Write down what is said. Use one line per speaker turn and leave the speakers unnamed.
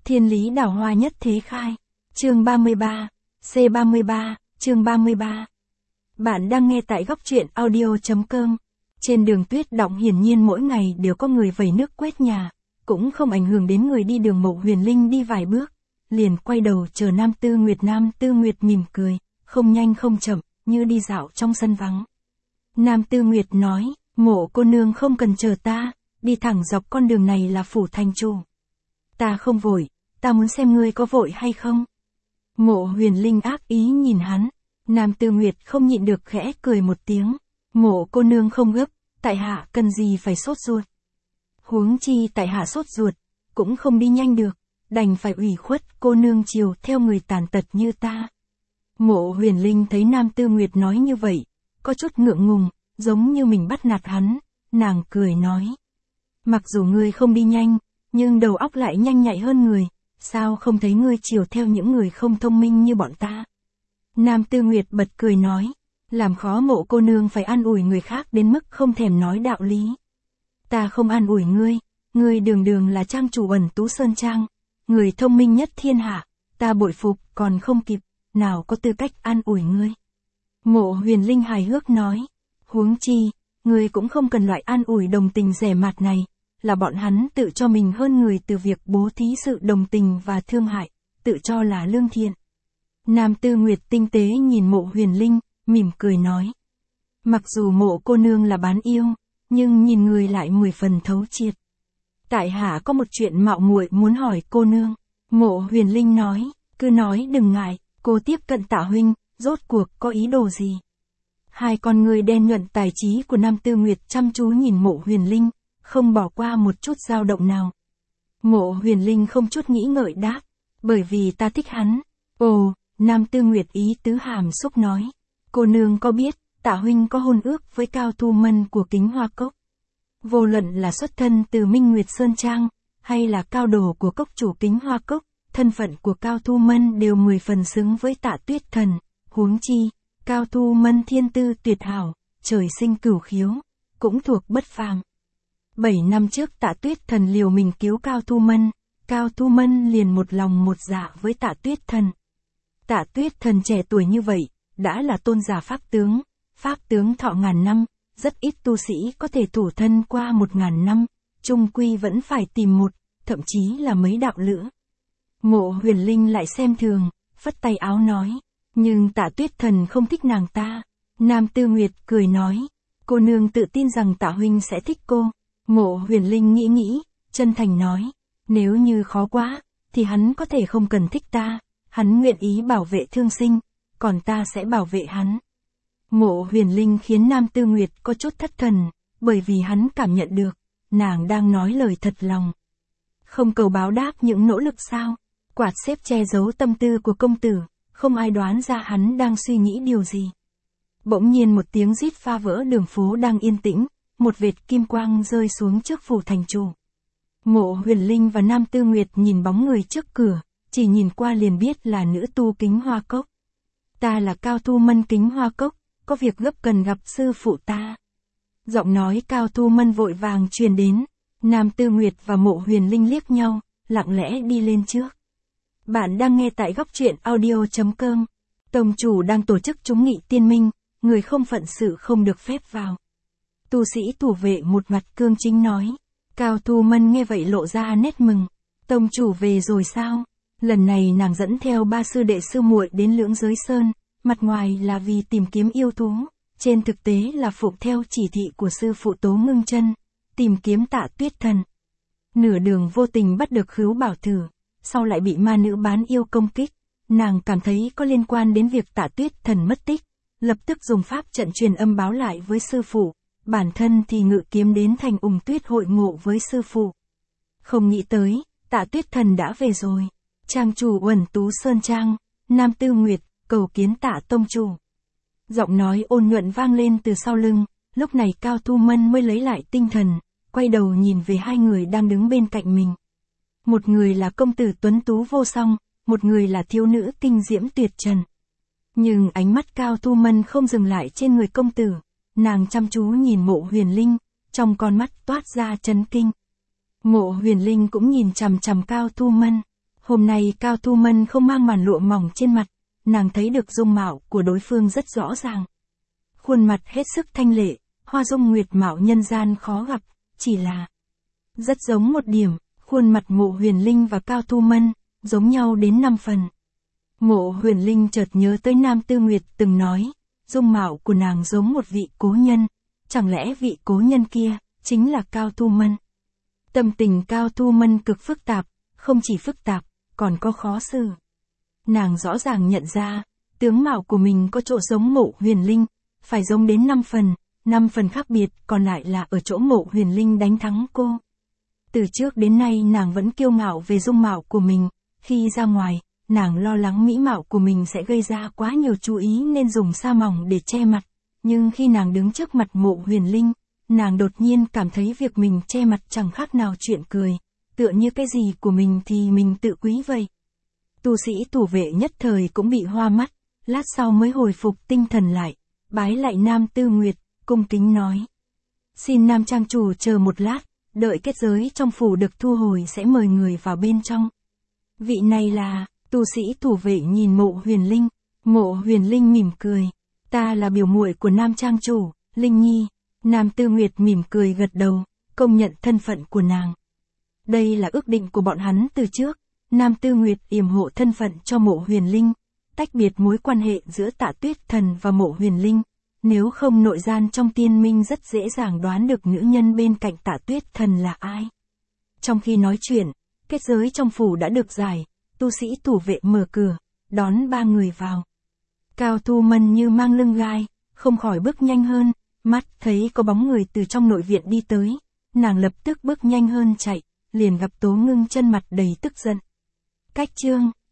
Thiên lý đào hoa nhất thế khai. Chương 33, C33, chương 33. Bạn đang nghe tại góc truyện audio.com. Trên đường tuyết đọng hiển nhiên mỗi ngày đều có người vẩy nước quét nhà, cũng không ảnh hưởng đến người đi đường. Mộ Huyền Linh đi vài bước, liền quay đầu chờ Nam Tư Nguyệt. Nam Tư Nguyệt mỉm cười, không nhanh không chậm, như đi dạo trong sân vắng. Nam Tư Nguyệt nói, Mộ cô nương không cần chờ ta, đi thẳng dọc con đường này là phủ thành chủ. Ta không vội, ta muốn xem ngươi có vội hay không. Mộ Huyền Linh ác ý nhìn hắn. Nam Tư Nguyệt không nhịn được khẽ cười một tiếng. Mộ cô nương không gấp, tại hạ cần gì phải sốt ruột. Huống chi tại hạ sốt ruột, cũng không đi nhanh được, đành phải ủy khuất cô nương chiều theo người tàn tật như ta. Mộ Huyền Linh thấy Nam Tư Nguyệt nói như vậy, có chút ngượng ngùng, giống như mình bắt nạt hắn, nàng cười nói. Mặc dù ngươi không đi nhanh, nhưng đầu óc lại nhanh nhạy hơn người, sao không thấy ngươi chiều theo những người không thông minh như bọn ta. Nam Tư Nguyệt bật cười nói, làm khó Mộ cô nương phải an ủi người khác đến mức không thèm nói đạo lý. Ta không an ủi ngươi đường đường là trang chủ Ẩn Tú Sơn Trang, người thông minh nhất thiên hạ, ta bội phục còn không kịp, nào có tư cách an ủi ngươi. Mộ Huyền Linh hài hước nói, huống chi, ngươi cũng không cần loại an ủi đồng tình rẻ mạt này, là bọn hắn tự cho mình hơn người từ việc bố thí sự đồng tình và thương hại, tự cho là lương thiện. Nam Tư Nguyệt tinh tế nhìn Mộ Huyền Linh, mỉm cười nói. Mặc dù Mộ cô nương là bán yêu, nhưng nhìn người lại 10 phần thấu triệt. Tại hạ có một chuyện mạo muội muốn hỏi cô nương. Mộ Huyền Linh nói, cứ nói đừng ngại, cô tiếp cận Tạ huynh, rốt cuộc có ý đồ gì? Hai con người đen nhuận tài trí của Nam Tư Nguyệt chăm chú nhìn Mộ Huyền Linh, không bỏ qua một chút dao động nào. Mộ Huyền Linh không chút nghĩ ngợi đáp, bởi vì ta thích hắn. Ồ, Nam Tư Nguyệt ý tứ hàm xúc nói, cô nương có biết, Tạ huynh có hôn ước với Cao Thu Mân của Kính Hoa Cốc. Vô luận là xuất thân từ Minh Nguyệt Sơn Trang, hay là cao đồ của cốc chủ Kính Hoa Cốc, thân phận của Cao Thu Mân đều 10 phần xứng với Tạ Tuyết Thần. Huống chi, Cao Thu Mân thiên tư tuyệt hảo, trời sinh cửu khiếu, cũng thuộc bất phàm. 7 năm trước Tạ Tuyết Thần liều mình cứu Cao Thu Mân liền một lòng một dạ với Tạ Tuyết Thần. Tạ Tuyết Thần trẻ tuổi như vậy, đã là tôn giả pháp tướng thọ ngàn năm, rất ít tu sĩ có thể thủ thân qua 1000 năm, chung quy vẫn phải tìm một, thậm chí là mấy đạo lữ. Mộ Huyền Linh lại xem thường, phất tay áo nói, nhưng Tạ Tuyết Thần không thích nàng ta. Nam Tư Nguyệt cười nói, cô nương tự tin rằng Tạ huynh sẽ thích cô. Mộ Huyền Linh nghĩ, chân thành nói, nếu như khó quá, thì hắn có thể không cần thích ta, hắn nguyện ý bảo vệ thương sinh, còn ta sẽ bảo vệ hắn. Mộ Huyền Linh khiến Nam Tư Nguyệt có chút thất thần, bởi vì hắn cảm nhận được, nàng đang nói lời thật lòng. Không cầu báo đáp những nỗ lực sao? Quạt xếp che giấu tâm tư của công tử, không ai đoán ra hắn đang suy nghĩ điều gì. Bỗng nhiên một tiếng rít phá vỡ đường phố đang yên tĩnh, một vệt kim quang rơi xuống trước phủ thành chủ. Mộ Huyền Linh và Nam Tư Nguyệt nhìn bóng người trước cửa, chỉ nhìn qua liền biết là nữ tu Kính Hoa Cốc. Ta là Cao Thu Mân Kính Hoa Cốc, có việc gấp cần gặp sư phụ ta. Giọng nói Cao Thu Mân vội vàng truyền đến, Nam Tư Nguyệt và Mộ Huyền Linh liếc nhau, lặng lẽ đi lên trước. Bạn đang nghe tại góc truyện audio.com. Tông chủ đang tổ chức chúng nghị tiên minh, người không phận sự không được phép vào. Tu sĩ thủ vệ một mặt cương chính nói. Cao Thu Mân nghe vậy lộ ra nét mừng. Tông chủ về rồi sao? Lần này nàng dẫn theo 3 sư đệ sư muội đến Lưỡng Giới Sơn, mặt ngoài là vì tìm kiếm yêu thú, trên thực tế là phụng theo chỉ thị của sư phụ Tố Ngưng Chân, tìm kiếm Tạ Tuyết Thần. Nửa đường vô tình bắt được Khứu Bảo Thử, sau lại bị ma nữ bán yêu công kích, nàng cảm thấy có liên quan đến việc Tạ Tuyết Thần mất tích, lập tức dùng pháp trận truyền âm báo lại với sư phụ, bản thân thì ngự kiếm đến thành Ùng Tuyết hội ngộ với sư phụ. Không nghĩ tới, Tạ Tuyết Thần đã về rồi. Trang chủ Uẩn Tú Sơn Trang, Nam Tư Nguyệt, cầu kiến Tạ tông chủ. Giọng nói ôn nhuận vang lên từ sau lưng, lúc này Cao Thu Mân mới lấy lại tinh thần, quay đầu nhìn về hai người đang đứng bên cạnh mình. Một người là công tử tuấn tú vô song, một người là thiếu nữ kinh diễm tuyệt trần. Nhưng ánh mắt Cao Thu Mân không dừng lại trên người công tử, nàng chăm chú nhìn Mộ Huyền Linh, trong con mắt toát ra chấn kinh. Mộ Huyền Linh cũng nhìn chằm chằm Cao Thu Mân. Hôm nay Cao Thu Mân không mang màn lụa mỏng trên mặt, nàng thấy được dung mạo của đối phương rất rõ ràng. Khuôn mặt hết sức thanh lệ, hoa dung nguyệt mạo nhân gian khó gặp, chỉ là rất giống một điểm, khuôn mặt Mộ Huyền Linh và Cao Thu Mân, giống nhau đến 5 phần. Mộ Huyền Linh chợt nhớ tới Nam Tư Nguyệt từng nói, dung mạo của nàng giống một vị cố nhân, chẳng lẽ vị cố nhân kia, chính là Cao Thu Mân. Tâm tình Cao Thu Mân cực phức tạp, không chỉ phức tạp, còn có khó xử. Nàng rõ ràng nhận ra, tướng mạo của mình có chỗ giống Mộ Huyền Linh, phải giống đến 5 phần khác biệt còn lại là ở chỗ Mộ Huyền Linh đánh thắng cô. Từ trước đến nay nàng vẫn kiêu ngạo về dung mạo của mình, khi ra ngoài, nàng lo lắng mỹ mạo của mình sẽ gây ra quá nhiều chú ý nên dùng sa mỏng để che mặt, nhưng khi nàng đứng trước mặt Mộ Huyền Linh, nàng đột nhiên cảm thấy việc mình che mặt chẳng khác nào chuyện cười, tựa như cái gì của mình thì mình tự quý vậy. Tu sĩ thủ vệ nhất thời cũng bị hoa mắt, lát sau mới hồi phục tinh thần lại, bái lại Nam Tư Nguyệt, cung kính nói. Xin Nam trang chủ chờ một lát, đợi kết giới trong phủ được thu hồi sẽ mời người vào bên trong. Vị này là, tu sĩ thủ vệ nhìn Mộ Huyền Linh, Mộ Huyền Linh mỉm cười. Ta là biểu muội của Nam trang chủ, Linh Nhi. Nam Tư Nguyệt mỉm cười gật đầu, công nhận thân phận của nàng. Đây là ước định của bọn hắn từ trước, Nam Tư Nguyệt yểm hộ thân phận cho Mộ Huyền Linh, tách biệt mối quan hệ giữa Tạ Tuyết Thần và Mộ Huyền Linh, nếu không nội gian trong tiên minh rất dễ dàng đoán được nữ nhân bên cạnh Tạ Tuyết Thần là ai. Trong khi nói chuyện, kết giới trong phủ đã được giải, tu sĩ thủ vệ mở cửa, đón 3 người vào. Cao Thu Mân như mang lưng gai, không khỏi bước nhanh hơn, mắt thấy có bóng người từ trong nội viện đi tới, nàng lập tức bước nhanh hơn chạy, liền gặp Tố Ngưng chân mặt đầy tức giận. Cách chương